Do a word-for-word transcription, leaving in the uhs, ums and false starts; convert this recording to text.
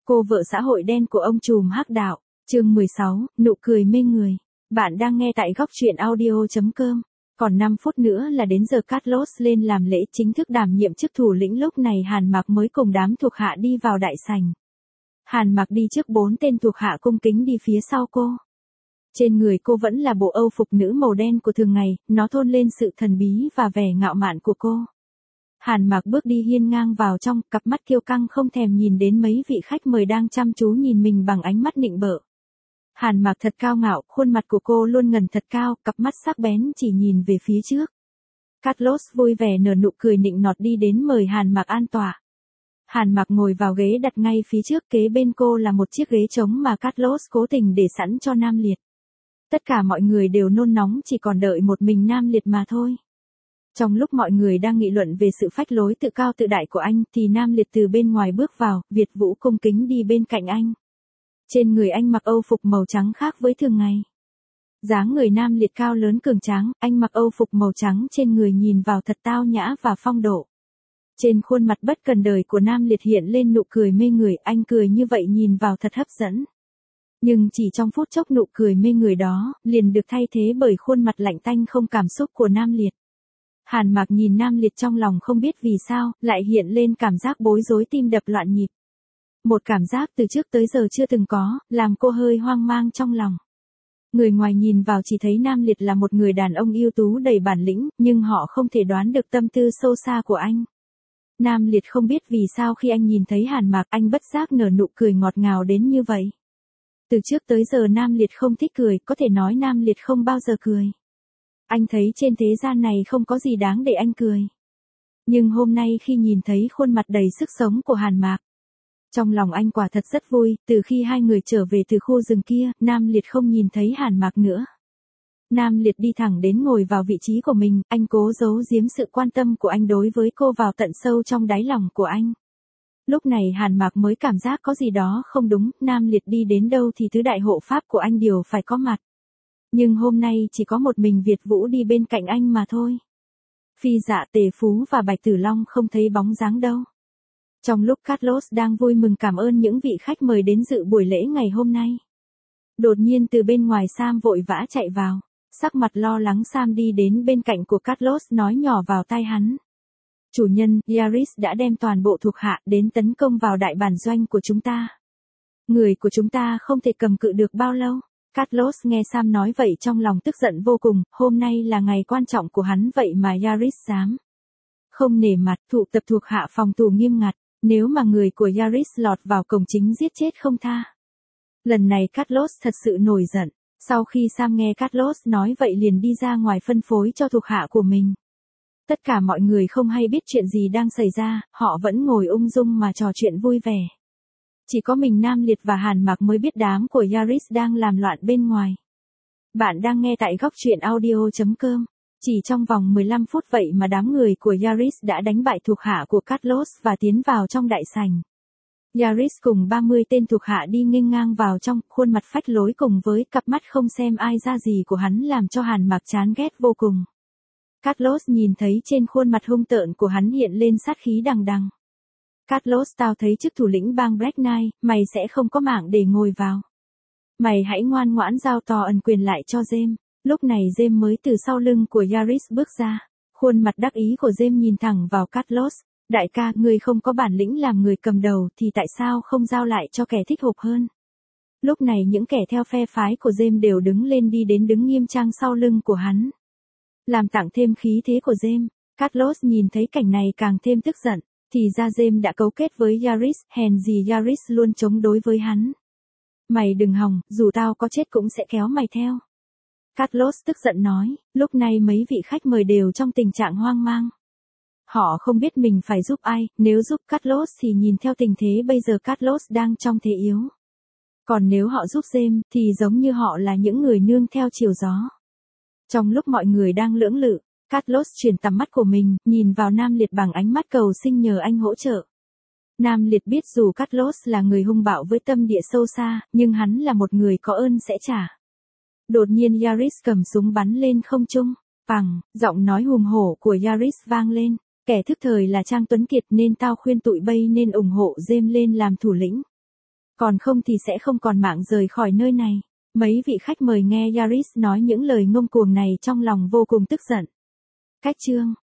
Cô vợ xã hội đen của ông trùm hắc đạo, chương mười sáu, nụ cười mê người. Bạn đang nghe tại góc truyện audio chấm com. Còn năm phút nữa là đến giờ Carlos lên làm lễ chính thức đảm nhiệm chức thủ lĩnh, lúc này Hàn Mặc mới cùng đám thuộc hạ đi vào đại sảnh. Hàn Mặc đi trước, bốn tên thuộc hạ cung kính đi phía sau cô. Trên người cô vẫn là bộ âu phục nữ màu đen của thường ngày, nó tôn lên sự thần bí và vẻ ngạo mạn của cô. Hàn Mặc bước đi hiên ngang vào trong, cặp mắt kiêu căng không thèm nhìn đến mấy vị khách mời đang chăm chú nhìn mình bằng ánh mắt nịnh bợ. Hàn Mặc thật cao ngạo, khuôn mặt của cô luôn ngần thật cao, cặp mắt sắc bén chỉ nhìn về phía trước. Carlos vui vẻ nở nụ cười nịnh nọt đi đến mời Hàn Mặc an tọa. Hàn Mặc ngồi vào ghế đặt ngay phía trước, kế bên cô là một chiếc ghế trống mà Carlos cố tình để sẵn cho Nam Liệt. Tất cả mọi người đều nôn nóng, chỉ còn đợi một mình Nam Liệt mà thôi. Trong lúc mọi người đang nghị luận về sự phách lối tự cao tự đại của anh, thì Nam Liệt từ bên ngoài bước vào, Việt Vũ cung kính đi bên cạnh anh. Trên người anh mặc âu phục màu trắng khác với thường ngày. Dáng người Nam Liệt cao lớn cường tráng, anh mặc âu phục màu trắng trên người nhìn vào thật tao nhã và phong độ. Trên khuôn mặt bất cần đời của Nam Liệt hiện lên nụ cười mê người, anh cười như vậy nhìn vào thật hấp dẫn. Nhưng chỉ trong phút chốc nụ cười mê người đó, liền được thay thế bởi khuôn mặt lạnh tanh không cảm xúc của Nam Liệt. Hàn Mặc nhìn Nam Liệt trong lòng không biết vì sao, lại hiện lên cảm giác bối rối, tim đập loạn nhịp. Một cảm giác từ trước tới giờ chưa từng có, làm cô hơi hoang mang trong lòng. Người ngoài nhìn vào chỉ thấy Nam Liệt là một người đàn ông ưu tú đầy bản lĩnh, nhưng họ không thể đoán được tâm tư sâu xa của anh. Nam Liệt không biết vì sao khi anh nhìn thấy Hàn Mặc, anh bất giác nở nụ cười ngọt ngào đến như vậy. Từ trước tới giờ Nam Liệt không thích cười, có thể nói Nam Liệt không bao giờ cười. Anh thấy trên thế gian này không có gì đáng để anh cười. Nhưng hôm nay khi nhìn thấy khuôn mặt đầy sức sống của Hàn Mặc, trong lòng anh quả thật rất vui. Từ khi hai người trở về từ khu rừng kia, Nam Liệt không nhìn thấy Hàn Mặc nữa. Nam Liệt đi thẳng đến ngồi vào vị trí của mình, anh cố giấu giếm sự quan tâm của anh đối với cô vào tận sâu trong đáy lòng của anh. Lúc này Hàn Mặc mới cảm giác có gì đó không đúng, Nam Liệt đi đến đâu thì tứ đại hộ pháp của anh đều phải có mặt. Nhưng hôm nay chỉ có một mình Việt Vũ đi bên cạnh anh mà thôi. Phi Dạ, Tề Phú và Bạch Tử Long không thấy bóng dáng đâu. Trong lúc Carlos đang vui mừng cảm ơn những vị khách mời đến dự buổi lễ ngày hôm nay, đột nhiên từ bên ngoài Sam vội vã chạy vào. Sắc mặt lo lắng Sam đi đến bên cạnh của Carlos nói nhỏ vào tai hắn. Chủ nhân, Yaris đã đem toàn bộ thuộc hạ đến tấn công vào đại bản doanh của chúng ta. Người của chúng ta không thể cầm cự được bao lâu. Carlos nghe Sam nói vậy trong lòng tức giận vô cùng, hôm nay là ngày quan trọng của hắn vậy mà Yaris dám không nể mặt tụ tập thuộc hạ phòng thủ nghiêm ngặt, nếu mà người của Yaris lọt vào cổng chính giết chết không tha. Lần này Carlos thật sự nổi giận, sau khi Sam nghe Carlos nói vậy liền đi ra ngoài phân phối cho thuộc hạ của mình. Tất cả mọi người không hay biết chuyện gì đang xảy ra, họ vẫn ngồi ung dung mà trò chuyện vui vẻ. Chỉ có mình Nam Liệt và Hàn Mặc mới biết đám của Yaris đang làm loạn bên ngoài. Bạn đang nghe tại góc truyện audio chấm com. Chỉ trong vòng mười lăm phút vậy mà đám người của Yaris đã đánh bại thuộc hạ của Carlos và tiến vào trong đại sảnh. Yaris cùng ba mươi tên thuộc hạ đi nghênh ngang vào trong, khuôn mặt phách lối cùng với cặp mắt không xem ai ra gì của hắn làm cho Hàn Mặc chán ghét vô cùng. Carlos nhìn thấy trên khuôn mặt hung tợn của hắn hiện lên sát khí đằng đằng. Carlos, tao thấy chức thủ lĩnh bang Black Knight, mày sẽ không có mạng để ngồi vào. Mày hãy ngoan ngoãn giao to ẩn quyền lại cho James. Lúc này James mới từ sau lưng của Yaris bước ra. Khuôn mặt đắc ý của James nhìn thẳng vào Carlos. Đại ca, ngươi không có bản lĩnh làm người cầm đầu thì tại sao không giao lại cho kẻ thích hợp hơn. Lúc này những kẻ theo phe phái của James đều đứng lên đi đến đứng nghiêm trang sau lưng của hắn. Làm tặng thêm khí thế của James, Carlos nhìn thấy cảnh này càng thêm tức giận. Thì ra James đã cấu kết với Yaris, hèn gì Yaris luôn chống đối với hắn. Mày đừng hòng, dù tao có chết cũng sẽ kéo mày theo. Carlos tức giận nói, lúc này mấy vị khách mời đều trong tình trạng hoang mang. Họ không biết mình phải giúp ai, nếu giúp Carlos thì nhìn theo tình thế bây giờ Carlos đang trong thế yếu. Còn nếu họ giúp James thì giống như họ là những người nương theo chiều gió. Trong lúc mọi người đang lưỡng lự, Carlos chuyển tầm mắt của mình, nhìn vào Nam Liệt bằng ánh mắt cầu xin nhờ anh hỗ trợ. Nam Liệt biết dù Carlos là người hung bạo với tâm địa sâu xa, nhưng hắn là một người có ơn sẽ trả. Đột nhiên Yaris cầm súng bắn lên không trung, bằng, giọng nói hùng hổ của Yaris vang lên, kẻ thức thời là Trang Tuấn Kiệt nên tao khuyên tụi bay nên ủng hộ James lên làm thủ lĩnh. Còn không thì sẽ không còn mạng rời khỏi nơi này. Mấy vị khách mời nghe Yaris nói những lời ngông cuồng này trong lòng vô cùng tức giận. Cách chương